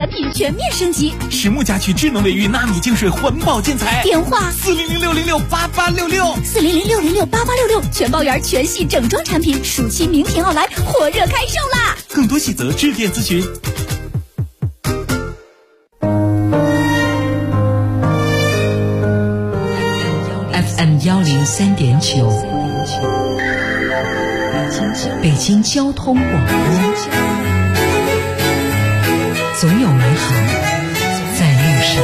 品全面升级。 实木家居智能卫浴纳米净水环保建材， 电话 400-606-8866，400-606-8866， 全包圆全系整装产品，暑期名品奥莱火热开售啦！ 更多细则致电咨询。 FM103.9，北京交通广播，总有美好在路上。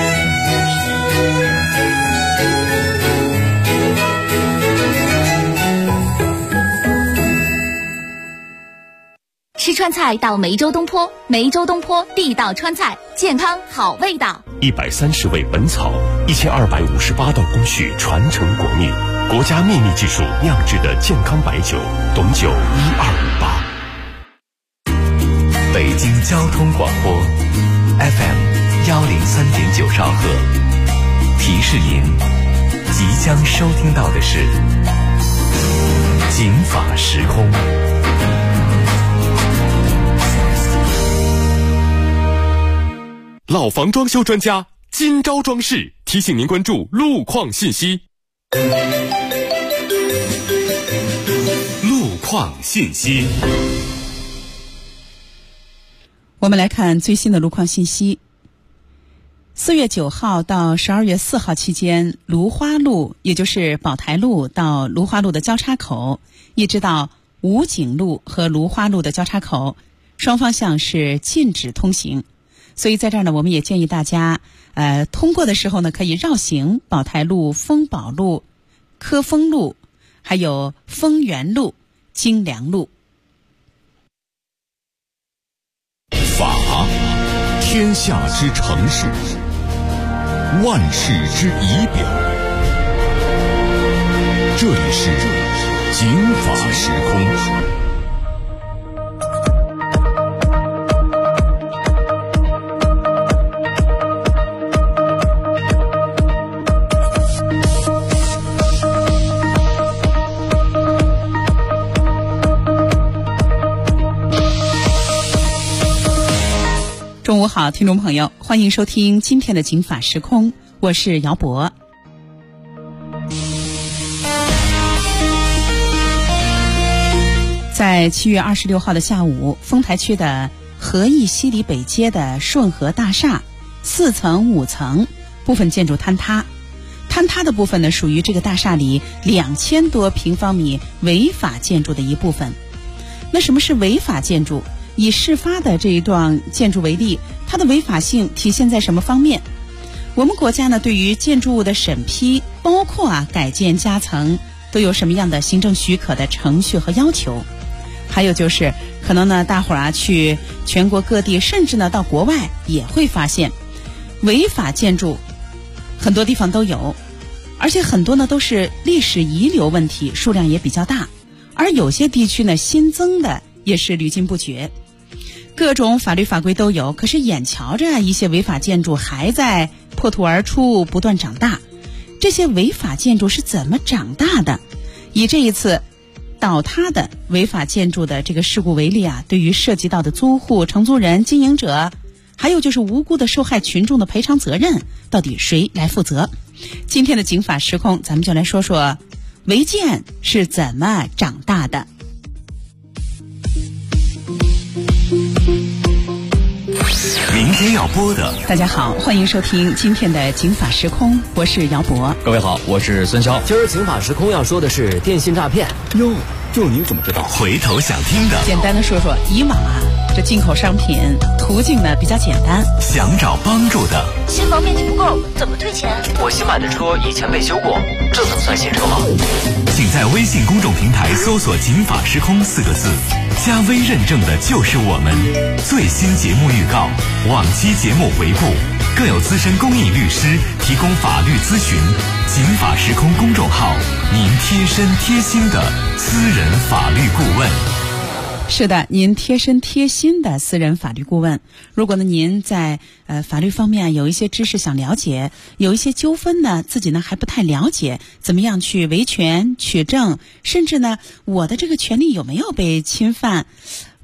吃川菜到梅州东坡，梅州东坡地道川菜，健康好味道。 130味本草，1258道工序传承国秘，国家秘密技术酿制的健康白酒，董酒1258。 北京交通广播 FM103.9兆赫，提示您即将收听到的是警法时空。 老房装修专家金招装饰提醒您关注路况信息。路况信息， 我们来看最新的路况信息。4月9号到12月4号期间，芦花路，也就是宝台路到芦花路的交叉口，一直到武警路和芦花路的交叉口，双方向是禁止通行。所以在这儿呢，我们也建议大家，通过的时候呢，可以绕行宝台路、丰宝路、科丰路，还有丰源路、京良路。 法，天下之常事，万事之仪表。这里是警法时空。 中午好，听众朋友，欢迎收听今天的警法时空，我是姚博。在7月26号的下午，丰台区的和义西里北街的顺和大厦4层5层部分建筑坍塌，坍塌的部分呢，属于这个大厦里2000多平方米违法建筑的一部分。那什么是违法建筑？以事发的这一幢建筑为例，它的违法性体现在什么方面？我们国家呢，对于建筑物的审批，包括改建加层，都有什么样的行政许可的程序和要求？还有就是，可能呢，大伙儿去全国各地，甚至呢到国外，也会发现，违法建筑很多地方都有，而且很多呢都是历史遗留问题，数量也比较大，而有些地区呢新增的也是屡禁不绝。各种法律法规都有，可是眼瞧着一些违法建筑还在破土而出，不断长大。这些违法建筑是怎么长大的？以这一次倒塌的违法建筑的这个事故为例啊，对于涉及到的租户、承租人、经营者，还有就是无辜的受害群众的赔偿责任，到底谁来负责？今天的警法时空，咱们就来说说违建是怎么长大的。 明天要播的， 大家好，欢迎收听今天的警法时空，我是姚博。 各位好，我是孙潇。今儿警法时空要说的是电信诈骗。 哟，就您怎么知道？ 回头想听的， 简单的说说，以往这进口商品途径呢比较简单， 想找帮助的， 新房面积不够，怎么退钱？ 我新买的车以前被修过，这能算新车吗？ 请在微信公众平台搜索警法时空4个字，加微认证的就是我们。最新节目预告，往期节目回顾，更有资深公益律师提供法律咨询。警法时空公众号，您贴身贴心的私人法律顾问。 是的，您贴身贴心的私人法律顾问。如果呢您在法律方面有一些知识想了解，有一些纠纷呢自己呢还不太了解，怎么样去维权取证，甚至呢我的这个权利有没有被侵犯，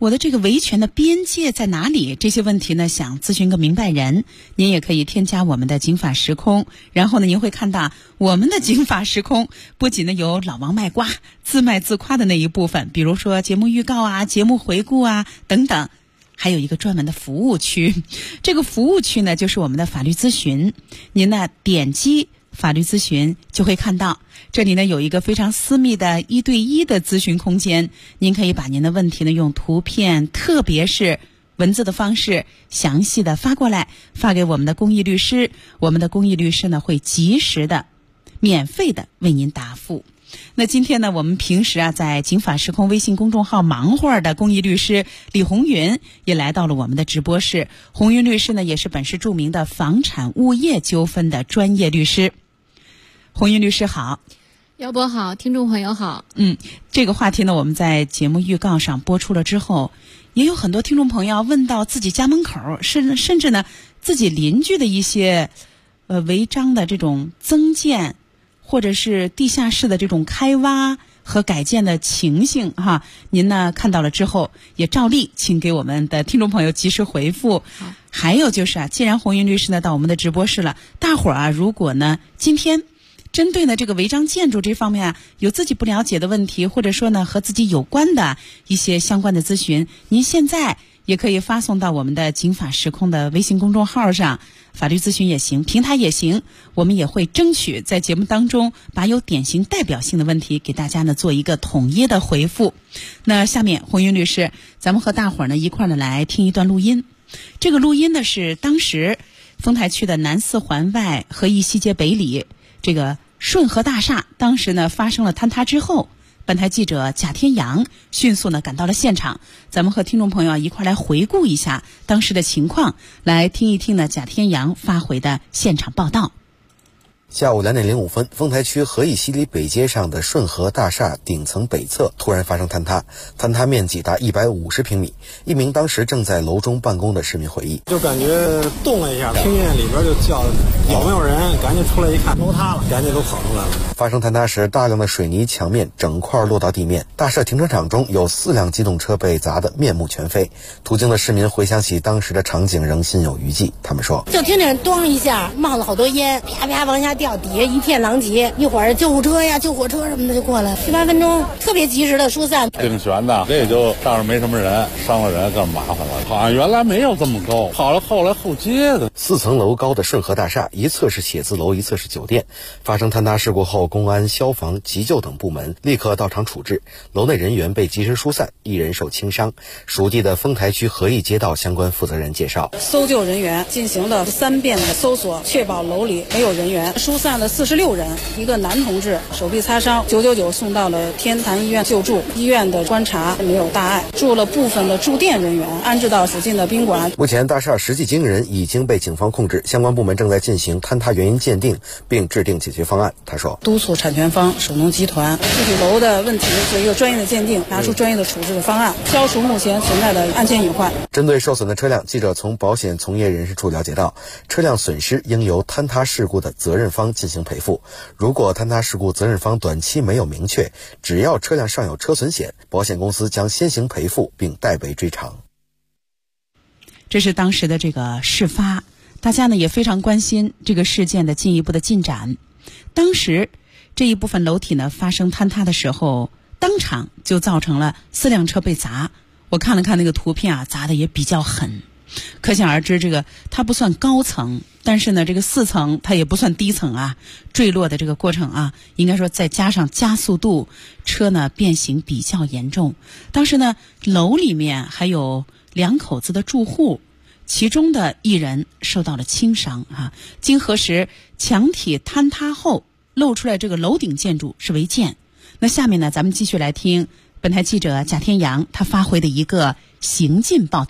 我的这个维权的边界在哪里？这些问题呢，想咨询个明白人，您也可以添加我们的警法时空，然后呢，您会看到我们的警法时空不仅呢有老王卖瓜、自卖自夸的那一部分，比如说节目预告啊、节目回顾啊等等，还有一个专门的服务区。这个服务区呢，就是我们的法律咨询。您呢点击法律咨询就会看到，这里呢有一个非常私密的1对1的咨询空间，您可以把您的问题呢用图片，特别是文字的方式详细的发过来，发给我们的公益律师，我们的公益律师呢会及时的免费的为您答复。那今天呢，我们平时啊在警法时空微信公众号忙活的公益律师李红云也来到了我们的直播室。红云律师呢也是本市著名的房产物业纠纷的专业律师。红云律师好。 姚博好，听众朋友好。 这个话题呢，我们在节目预告上播出了之后，也有很多听众朋友问到自己家门口，甚至呢自己邻居的一些违章的这种增建，或者是地下室的这种开挖和改建的情形哈。您呢看到了之后，也照例请给我们的听众朋友及时回复。还有就是啊，既然红云律师呢到我们的直播室了，大伙儿啊，如果呢今天针对呢这个违章建筑这方面啊，有自己不了解的问题，或者说呢和自己有关的一些相关的咨询，您现在也可以发送到我们的警法时空的微信公众号上，法律咨询也行，平台也行，我们也会争取在节目当中把有典型代表性的问题给大家呢做一个统一的回复。那下面红云律师，咱们和大伙儿呢一块儿呢来听一段录音。这个录音呢是当时丰台区的南四环外和义西街北里这个顺和大厦当时呢发生了坍塌之后，本台记者贾天阳迅速呢赶到了现场，咱们和听众朋友一块来回顾一下当时的情况，来听一听呢贾天阳发回的现场报道。 下午2点05分，丰台区和义西里北街上的顺和大厦顶层北侧突然发生坍塌，坍塌面积达150平米。一名当时正在楼中办公的市民回忆， 就感觉动了一下，听见里边就叫有没有人，赶紧出来一看楼塌了，赶紧都跑出来了。 发生坍塌时，大量的水泥墙面整块落到地面，大厦停车场中有4辆机动车被砸得面目全非。途经的市民回想起当时的场景，仍心有余悸。他们说， 就听见咣一下冒了好多烟，啪啪往下掉，底下一片狼藉，一会儿救护车呀、救火车什么的就过来，7、8分钟特别及时的疏散。 挺悬的，这也就倒是没什么人，伤了人更麻烦了。好像原来没有这么高，好了后来后接的。 4层楼高的顺和大厦，一侧是写字楼，一侧是酒店。发生坍塌事故后，公安、消防、急救等部门立刻到场处置，楼内人员被及时疏散，1人受轻伤。属地的丰台区和义街道相关负责人介绍， 搜救人员进行了3遍的搜索，确保楼里没有人员，疏散了46人，一个男同志手臂擦伤，999送到了天坛医院救助，医院的观察没有大碍，住了部分的住店人员安置到附近的宾馆。 目前大厦实际经营人已经被警方控制，相关部门正在进行坍塌原因鉴定，并制定解决方案。他说， 督促产权方首农集团具体楼的问题做一个专业的鉴定，拿出专业的处置的方案，消除目前存在的安全隐患。 针对受损的车辆，记者从保险从业人士处了解到，车辆损失应由坍塌事故的责任方进行赔付。如果坍塌事故责任方短期没有明确，只要车辆上有车损险，保险公司将先行赔付并代为追偿。 这是当时的这个事发，大家呢也非常关心这个事件的进一步的进展。当时这一部分楼体呢发生坍塌的时候，当场就造成了4辆车被砸。我看了看那个图片啊，砸的也比较狠，可想而知，这个它不算高层，但是呢这个4层它也不算低层啊，坠落的这个过程啊，应该说再加上加速度，车呢变形比较严重。当时呢楼里面还有2口子的住户，其中的1人受到了轻伤啊。经核实，墙体坍塌后露出来这个楼顶建筑是违建。那下面呢咱们继续来听本台记者贾天阳他发回的一个行进报道。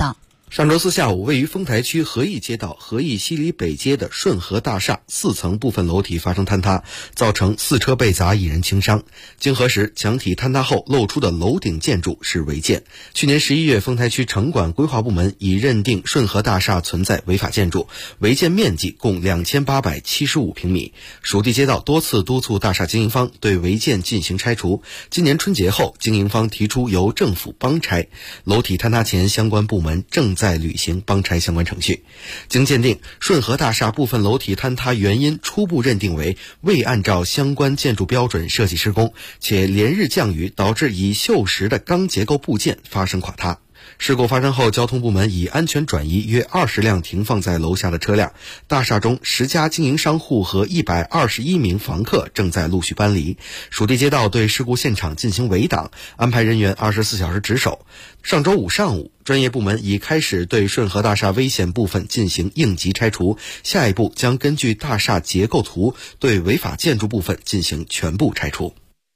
上周四下午，位于丰台区和义街道和义西里北街的顺和大厦4层部分楼体发生坍塌，造成4车被砸，1人轻伤。经核实，墙体坍塌后露出的楼顶建筑是违建。去年11月，丰台区城管规划部门已认定顺和大厦存在违法建筑，违建面积共2875平米。属地街道多次督促大厦经营方对违建进行拆除。今年春节后，经营方提出由政府帮拆。楼体坍塌前，相关部门正在履行帮拆相关程序。经鉴定，顺和大厦部分楼体坍塌原因初步认定为未按照相关建筑标准设计施工，且连日降雨导致已锈蚀的钢结构部件发生垮塌。事故发生后，交通部门已安全转移约20辆停放在楼下的车辆，大厦中10家经营商户和121名房客正在陆续搬离。属地街道对事故现场进行围挡，安排人员24小时值守。上周五上午，专业部门已开始对顺和大厦危险部分进行应急拆除，下一步将根据大厦结构图对违法建筑部分进行全部拆除。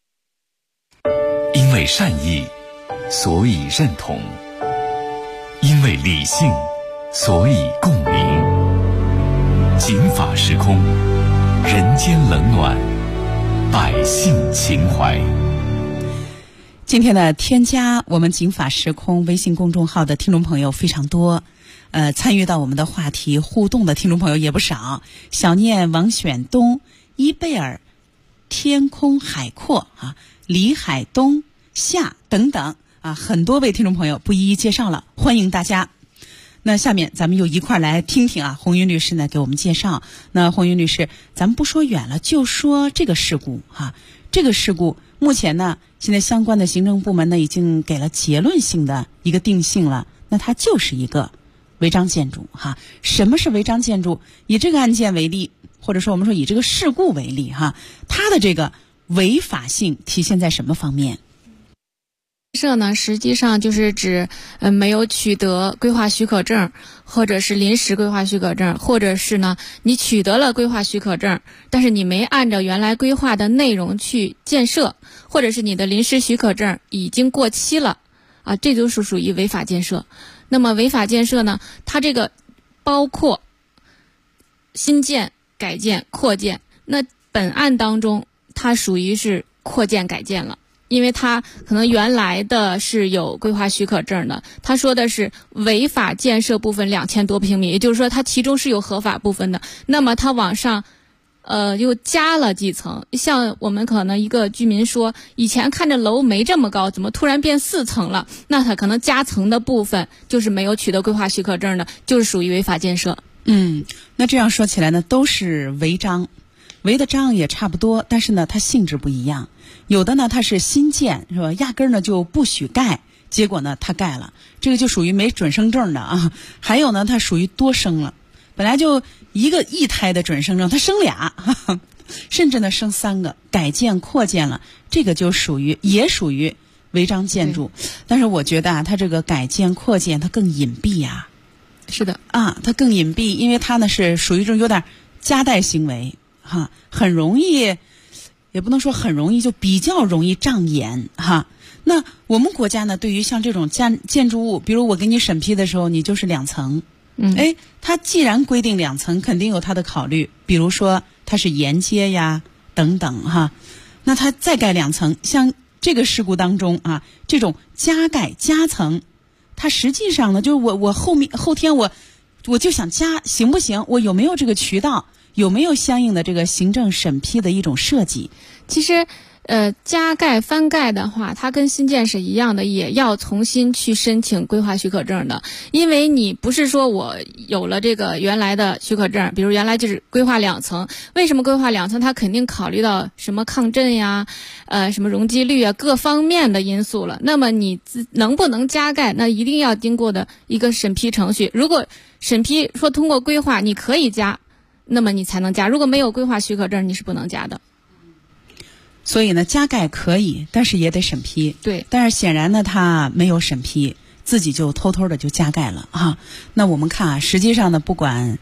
因为善意，所以认同；因为理性，所以共鸣。警法时空，人间冷暖，百姓情怀。 今天的添加我们警法时空微信公众号的听众朋友非常多，参与到我们的话题互动的听众朋友也不少。小念、王选东、伊贝尔、天空海阔啊、李海东、夏等等啊，很多位听众朋友不一一介绍了，欢迎大家。那下面咱们又一块来听听啊，红云律师呢给我们介绍。那红云律师，咱们不说远了，就说这个事故哈，这个事故目前呢，现在相关的行政部门呢已经给了结论性的一个定性了，那它就是一个违章建筑哈。什么是违章建筑？以这个案件为例，或者说我们说以这个事故为例哈，它的这个违法性体现在什么方面？ 设呢，实际上就是指没有取得规划许可证，或者是临时规划许可证，或者是呢你取得了规划许可证，但是你没按照原来规划的内容去建设，或者是你的临时许可证已经过期了啊，这就是属于违法建设。那么违法建设呢，它这个包括新建、改建、扩建。那本案当中，它属于是扩建改建了。因为它可能原来的是有规划许可证的，他说的是违法建设部分2000多平米，也就是说它其中是有合法部分的。那么它往上又加了几层，像我们可能一个居民说，以前看着楼没这么高，怎么突然变4层了？那它可能加层的部分就是没有取得规划许可证的，就是属于违法建设。 那这样说起来呢，都是违章，违的章也差不多，但是呢它性质不一样。有的呢它是新建是吧，压根儿呢就不许盖，结果呢它盖了，这个就属于没准生证的啊。还有呢它属于多生了，本来就一胎的准生证，它生俩，甚至呢生3个，改建扩建了，这个就也属于违章建筑。但是我觉得啊，它这个改建扩建它更隐蔽啊。 是的啊，它更隐蔽，因为它呢是属于这种有点夹带行为哈，很容易，也不能说很容易，就比较容易障眼哈。那我们国家呢，对于像这种建筑物，比如我给你审批的时候，你就是2层，它既然规定2层，肯定有它的考虑，比如说它是沿街呀等等哈。那它再盖2层，像这个事故当中啊，这种加盖加层，它实际上呢，就是我后天我就想加，行不行？我有没有这个渠道？有没有相应的这个行政审批的一种设计？ 其实加盖翻盖的话，它跟新建是一样的，也要重新去申请规划许可证的。因为你不是说我有了这个原来的许可证，比如原来就是规划2层，为什么规划2层？它肯定考虑到什么抗震呀、什么容积率啊各方面的因素了。那么你能不能加盖，那一定要经过的一个审批程序。如果审批说通过规划你可以加，那么你才能加，如果没有规划许可证，你是不能加的。 所以呢，加盖可以，但是也得审批。 对， 但是显然呢，他没有审批，自己就偷偷的就加盖了啊。那我们看啊，实际上呢，不管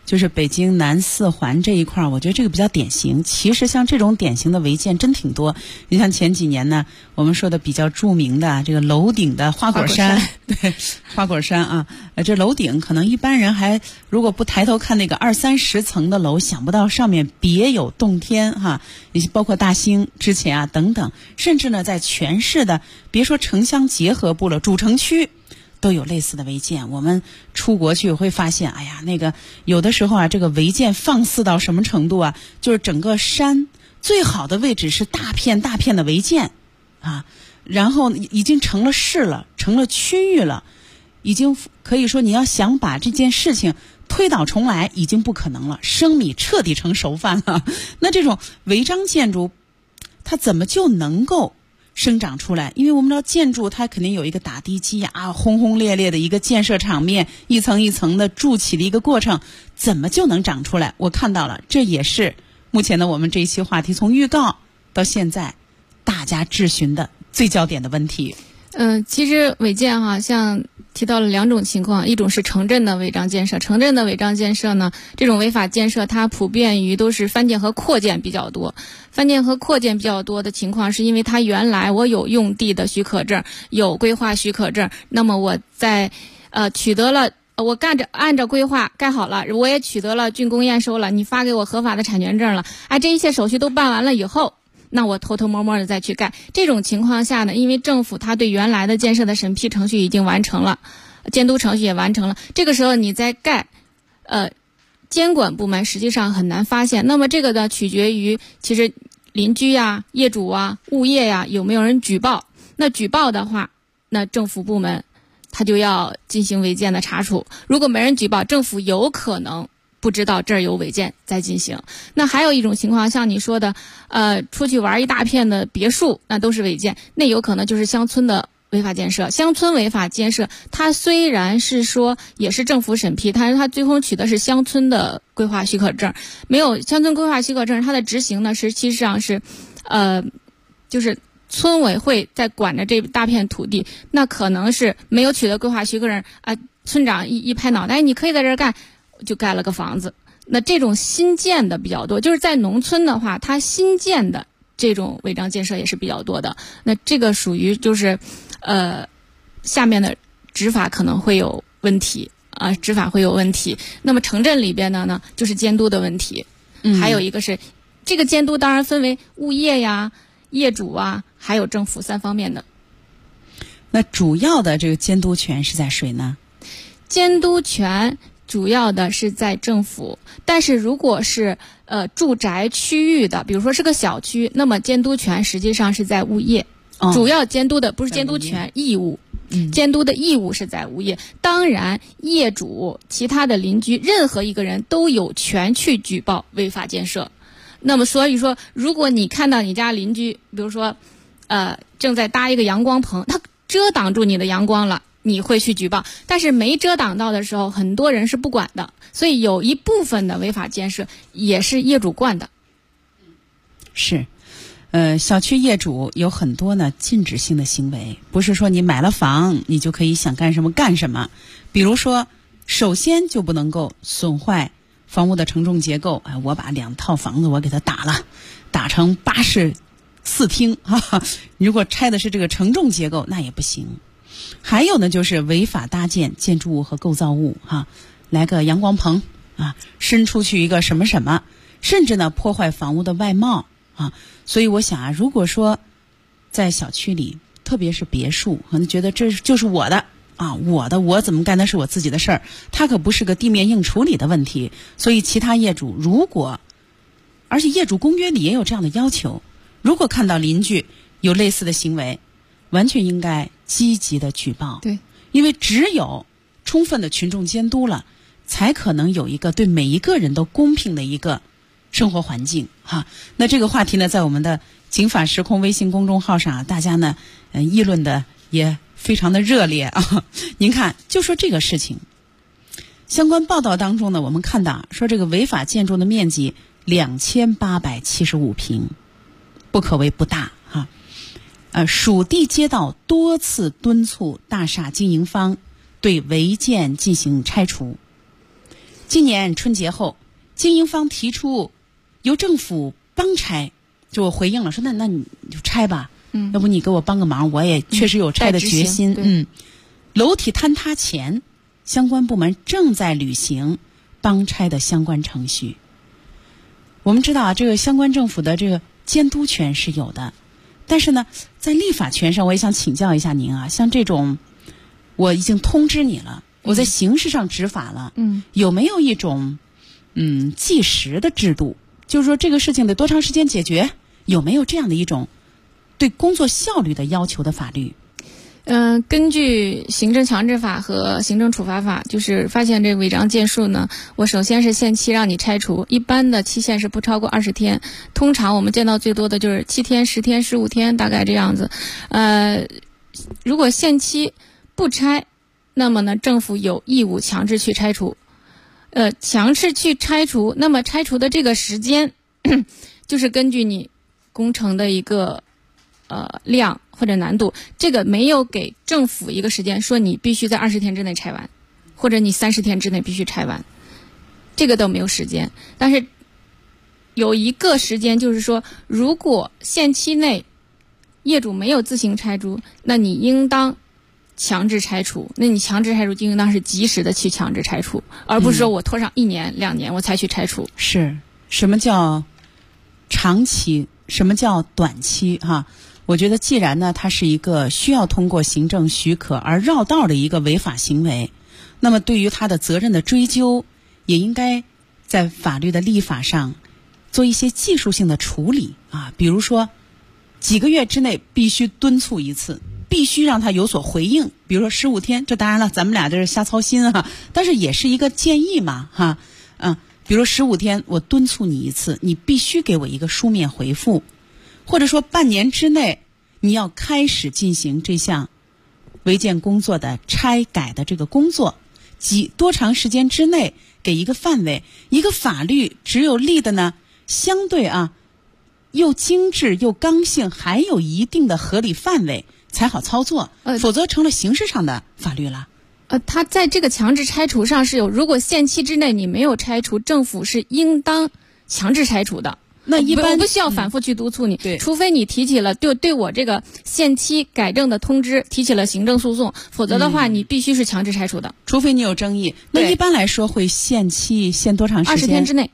就是北京南四环这一块，我觉得这个比较典型。其实像这种典型的违建真挺多。你像前几年呢，我们说的比较著名的这个楼顶的花果山，对，花果山啊，这楼顶可能一般人还如果不抬头看那个20-30层的楼，想不到上面别有洞天哈。也包括大兴之前啊等等，甚至呢在全市的别说城乡结合部了，主城区都有类似的违建。我们出国去会发现，哎呀，那个有的时候啊，这个违建放肆到什么程度啊？就是整个山最好的位置是大片大片的违建啊，然后已经成了市了，成了区域了，已经可以说你要想把这件事情推倒重来已经不可能了，生米彻底成熟饭了。那这种违章建筑它怎么就能够生长出来？因为我们知道建筑它肯定有一个打地基啊，轰轰烈烈的一个建设场面，一层一层的筑起的一个过程，怎么就能长出来？我看到了，这也是目前的我们这一期话题从预告到现在大家质询的最焦点的问题。 其实违建哈，像提到了2种情况，一种是城镇的违章建设。城镇的违章建设呢，这种违法建设它普遍于都是翻建和扩建比较多。翻建和扩建比较多的情况，是因为它原来我有用地的许可证，有规划许可证，那么我在取得了。我按照规划盖好了，我也取得了竣工验收了，你发给我合法的产权证了，这一切手续都办完了以后，那我偷偷摸摸的再去盖。这种情况下呢，因为政府它对原来的建设的审批程序已经完成了，监督程序也完成了，这个时候你再盖，监管部门实际上很难发现。那么这个呢，取决于其实邻居呀、业主啊、物业呀有没有人举报。那举报的话，那政府部门他就要进行违建的查处。如果没人举报，政府有可能不知道这儿有违建再进行。那还有一种情况，像你说的，出去玩一大片的别墅，那都是违建，那有可能就是乡村的违法建设。乡村违法建设，它虽然是说也是政府审批，但是它最终取的是乡村的规划许可证。没有乡村规划许可证，它的执行呢，实际上是，就是村委会在管着这大片土地，那可能是没有取得规划许可证啊，村长一拍脑袋，你可以在这儿干，就盖了个房子。那这种新建的比较多，就是在农村的话，它新建的这种违章建设也是比较多的。那这个属于就是下面的执法可能会有问题啊，执法会有问题。那么城镇里边的呢，就是监督的问题。还有一个是这个监督当然分为物业呀、业主啊，还有政府3方面的。 那主要的这个监督权是在谁呢？ 监督权主要的是在政府，但是如果是住宅区域的，比如说是个小区，那么监督权实际上是在物业。主要监督的不是监督权，义务。监督的义务是在物业。当然业主、其他的邻居，任何一个人都有权去举报违法建设。那么所以说，如果你看到你家邻居比如说正在搭一个阳光棚，他遮挡住你的阳光了，你会去举报。但是没遮挡到的时候，很多人是不管的，所以有一部分的违法建设也是业主惯的。 是小区业主有很多呢禁止性的行为，不是说你买了房你就可以想干什么干什么。比如说首先就不能够损坏房屋的承重结构，我把2套房子我给它打成8室4厅如果拆的是这个承重结构那也不行。还有呢就是违法搭建建筑物和构造物来个阳光棚伸出去一个什么什么，甚至呢破坏房屋的外貌所以我想如果说在小区里，特别是别墅，可能觉得这就是我的我怎么干，那是我自己的事儿，它可不是个地面硬处理的问题。所以其他业主而且业主公约里也有这样的要求，如果看到邻居有类似的行为，完全应该积极的举报。 对， 因为只有充分的群众监督了，才可能有一个对每一个人都公平的一个生活环境那这个话题呢，在我们的警法时空微信公众号上大家呢议论的也非常的热烈您看，就说这个事情，相关报道当中呢，我们看到说这个违法建筑的面积2875平，不可谓不大属地街道多次敦促大厦经营方对违建进行拆除。 今年春节后，经营方提出由政府帮拆，就我回应了，说那你就拆吧，要不你给我帮个忙，我也确实有拆的决心。楼体坍塌前，相关部门正在履行帮拆的相关程序。我们知道这个相关政府的这个监督权是有的，但是呢，在立法权上，我也想请教一下您啊，像这种我已经通知你了，我在形式上执法了，有没有一种计时的制度？就是说这个事情得多长时间解决？有没有这样的一种对工作效率的要求的法律？ 根据行政强制法和行政处罚法，就是发现这违章件数呢，我首先是限期让你拆除，一般的期限是不超过20天，通常我们见到最多的就是7天、10天、15天，大概这样子。如果限期不拆，那么呢，政府有义务强制去拆除。强制去拆除，那么拆除的这个时间，就是根据你工程的一个量或者难度，这个没有给政府一个时间说你必须在20天之内拆完，或者你30天之内必须拆完，这个都没有时间。但是有一个时间，就是说如果限期内业主没有自行拆除，那你应当强制拆除，那你强制拆除就应当是及时的去强制拆除，而不是说我拖上1年2年我才去拆除。 是什么叫长期，什么叫短期哈？我觉得既然呢，它是一个需要通过行政许可而绕道的一个违法行为，那么对于它的责任的追究，也应该在法律的立法上做一些技术性的处理啊，比如说几个月之内必须敦促一次，必须让他有所回应，比如说15天，这当然了，咱们俩这是瞎操心哈，但是也是一个建议嘛哈，比如15天我敦促你一次，你必须给我一个书面回复，或者说半年之内你要开始进行这项违建工作的拆改的这个工作，多长时间之内给一个范围，一个法律只有立的呢相对又精致又刚性，还有一定的合理范围才好操作，否则成了形式上的法律了。 它在这个强制拆除上是有，如果限期之内你没有拆除，政府是应当强制拆除的。 那一般我不需要反复去督促你，除非你提起了对我这个限期改正的通知提起了行政诉讼，否则的话你必须是强制拆除的。 除非你有争议。那一般来说会限期限多长时间？ 20天之内。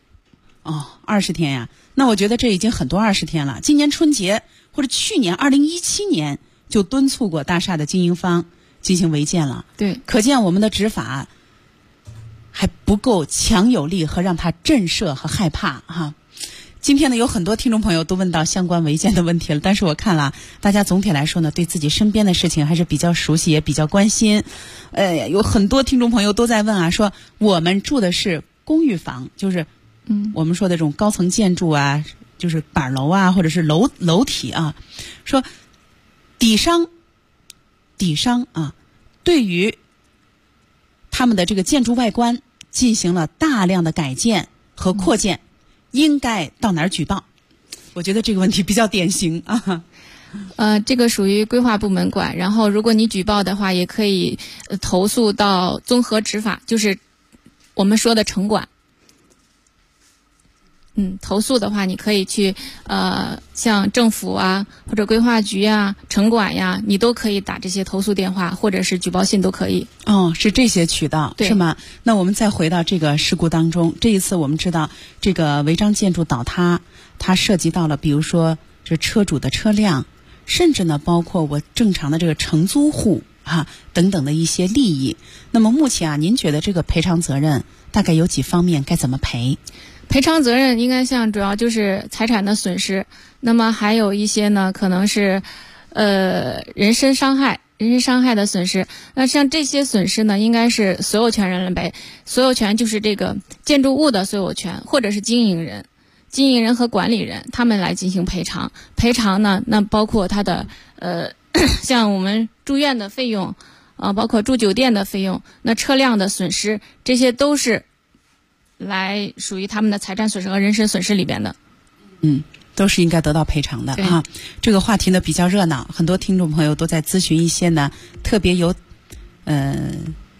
20天呀，那我觉得这已经很多20天了。今年春节或者去年2017年就敦促过大厦的经营方进行违建了。 对， 可见我们的执法还不够强有力和让他震慑和害怕哈。今天呢，有很多听众朋友都问到相关违建的问题了，但是我看了，大家总体来说呢，对自己身边的事情还是比较熟悉，也比较关心。有很多听众朋友都在问说我们住的是公寓房，就是我们说的这种高层建筑啊，就是板楼啊，或者是楼体啊，说底商对于他们的这个建筑外观进行了大量的改建和扩建，应该到哪儿举报？我觉得这个问题比较典型啊。 这个属于规划部门管，然后如果你举报的话，也可以投诉到综合执法，就是我们说的城管。投诉的话，你可以去像政府啊，或者规划局啊、城管呀，你都可以打这些投诉电话，或者是举报信都可以。 是这些渠道，是吗？那我们再回到这个事故当中，这一次我们知道这个违章建筑倒塌，它涉及到了比如说这车主的车辆，甚至呢包括我正常的这个承租户等等的一些利益。那么目前您觉得这个赔偿责任大概有几方面，该怎么赔？ 赔偿责任应该主要就是财产的损失，那么还有一些呢可能是人身伤害的损失。那像这些损失呢，应该是所有权人来赔，所有权就是这个建筑物的所有权，或者是经营人和管理人他们来进行赔偿。赔偿呢，那包括他的像我们住院的费用包括住酒店的费用，那车辆的损失，这些都是来属于他们的财产损失和人身损失里边的。 都是应该得到赔偿的哈。这个话题呢比较热闹，很多听众朋友都在咨询一些呢特别有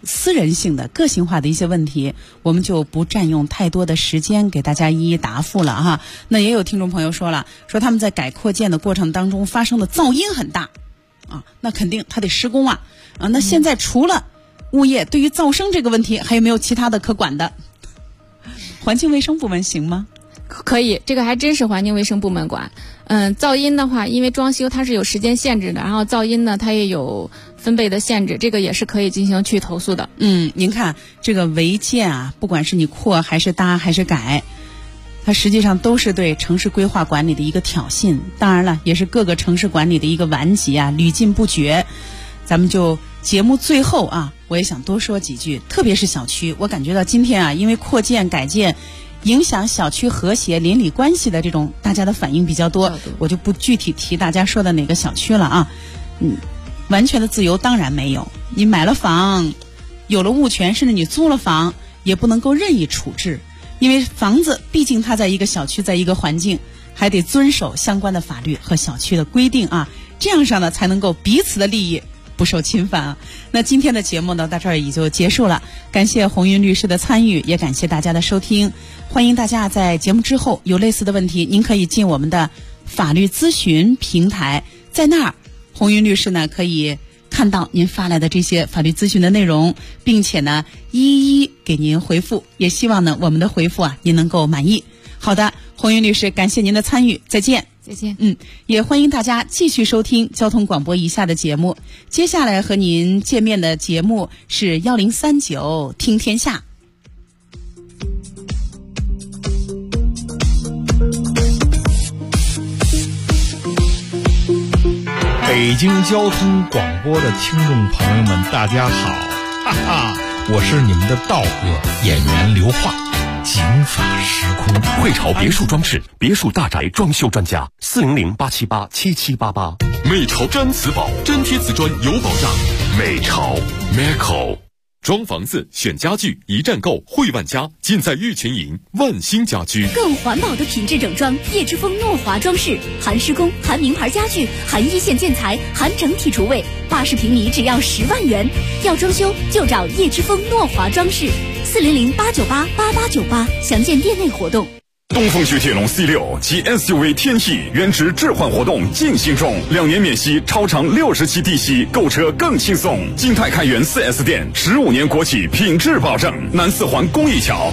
私人性的个性化的一些问题，我们就不占用太多的时间给大家一一答复了哈。那也有听众朋友说了，说他们在改扩建的过程当中发生的噪音很大啊，那肯定他得施工啊。那现在除了物业对于噪声这个问题，还有没有其他的可管的？环境卫生部门行吗？ 可以，这个还真是环境卫生部门管。噪音的话，因为装修它是有时间限制的，然后噪音呢它也有分贝的限制，这个也是可以进行去投诉的。 您看这个违建啊，不管是你扩还是搭还是改，它实际上都是对城市规划管理的一个挑衅，当然了，也是各个城市管理的一个顽疾啊，屡禁不绝。咱们就节目最后啊，我也想多说几句，特别是小区，我感觉到今天啊，因为扩建改建影响小区和谐邻里关系的这种大家的反应比较多，我就不具体提大家说的哪个小区了啊。完全的自由当然没有，你买了房有了物权，甚至你租了房也不能够任意处置，因为房子毕竟它在一个小区，在一个环境，还得遵守相关的法律和小区的规定啊，这样上呢才能够彼此的利益不受侵犯啊。那今天的节目呢到这儿也就结束了，感谢红云律师的参与，也感谢大家的收听。欢迎大家在节目之后有类似的问题，您可以进我们的法律咨询平台，在那儿红云律师呢可以看到您发来的这些法律咨询的内容，并且呢一一给您回复，也希望呢我们的回复啊您能够满意。好的，红云律师感谢您的参与，再见。 再见。 也欢迎大家继续收听交通广播以下的节目。接下来和您见面的节目是1039听天下。 北京交通广播的听众朋友们，大家好，哈哈，我是你们的道哥演员刘化。警法时空， 汇潮别墅装饰，别墅大宅装修专家，400-878-7788。 美潮毡瓷宝，粘贴瓷砖有保障。美潮 Meco， 装房子选家具一站购，汇万家，尽在玉泉营万兴家居。 更环保的品质整装，叶之峰诺华装饰，含施工，含名牌家具，含一线建材，含整体厨卫，80平米只要10万元。要装修就找叶之峰诺华装饰，400-898-8898，详见店内活动。 东风雪铁龙 C6 及 SUV 天翼原值置换活动进行中，2年免息，超长60期低息，购车更轻松。金泰开元 4S 店，15年国企品质保证。南四环公益桥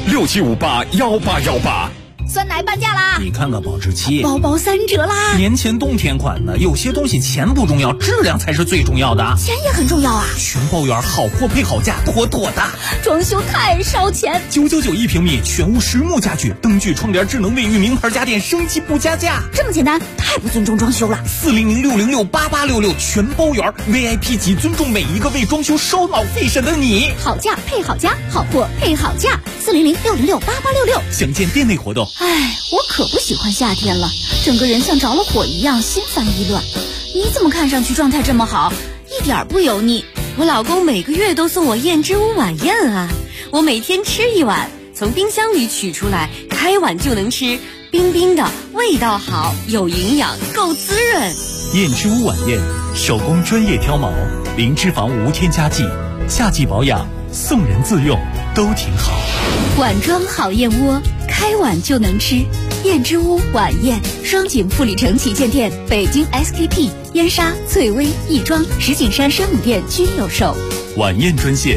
67581818。 酸奶半价啦！ 你看看保质期， 包包3折啦！ 年前冬天款的，有些东西钱不重要，质量才是最重要的。 钱也很重要啊！ 全包圆，好货配好价，妥妥的。 装修太烧钱 ，999一平米，全屋实木家具，灯具、窗帘、智能卫浴，名牌家电，升级不加价。 这么简单，太不尊重装修了。 400-606-8866，全包圆 ，VIP 级，尊重每一个为装修烧脑费神的你。 好价配好家，好货配好价。400-606-8866， 详见店内活动。 哎，我可不喜欢夏天了，整个人像着了火一样，心烦意乱。你怎么看上去状态这么好，一点不油腻？ 我老公每个月都送我燕之屋晚宴啊，我每天吃一碗，从冰箱里取出来，开碗就能吃，冰冰的，味道好，有营养，够滋润。 燕之屋晚宴，手工专业挑毛，零脂肪无添加剂，夏季保养，送人自用都挺好。 碗装好燕窝，开碗就能吃。燕之屋晚宴，双井富力城旗舰店、北京 SKP、燕莎、翠微、亦庄、石景山生母店均有售。 晚宴专线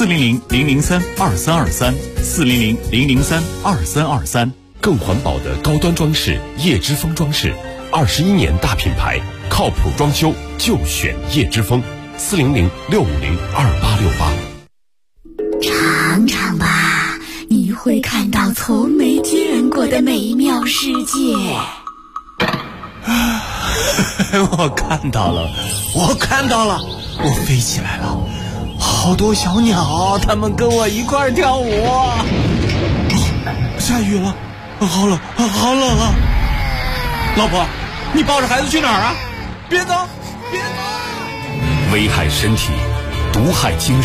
400-003-2323，400-003-2323。 更环保的高端装饰，叶之峰装饰，21年大品牌，靠谱装修就选叶之峰，400-650-2868。 尝尝吧，你会看到从没见过的美妙世界。 我看到了，我飞起来了，好多小鸟，它们跟我一块跳舞。下雨了，好冷啊！老婆，你抱着孩子去哪儿啊？别走！ 危害身体，毒害精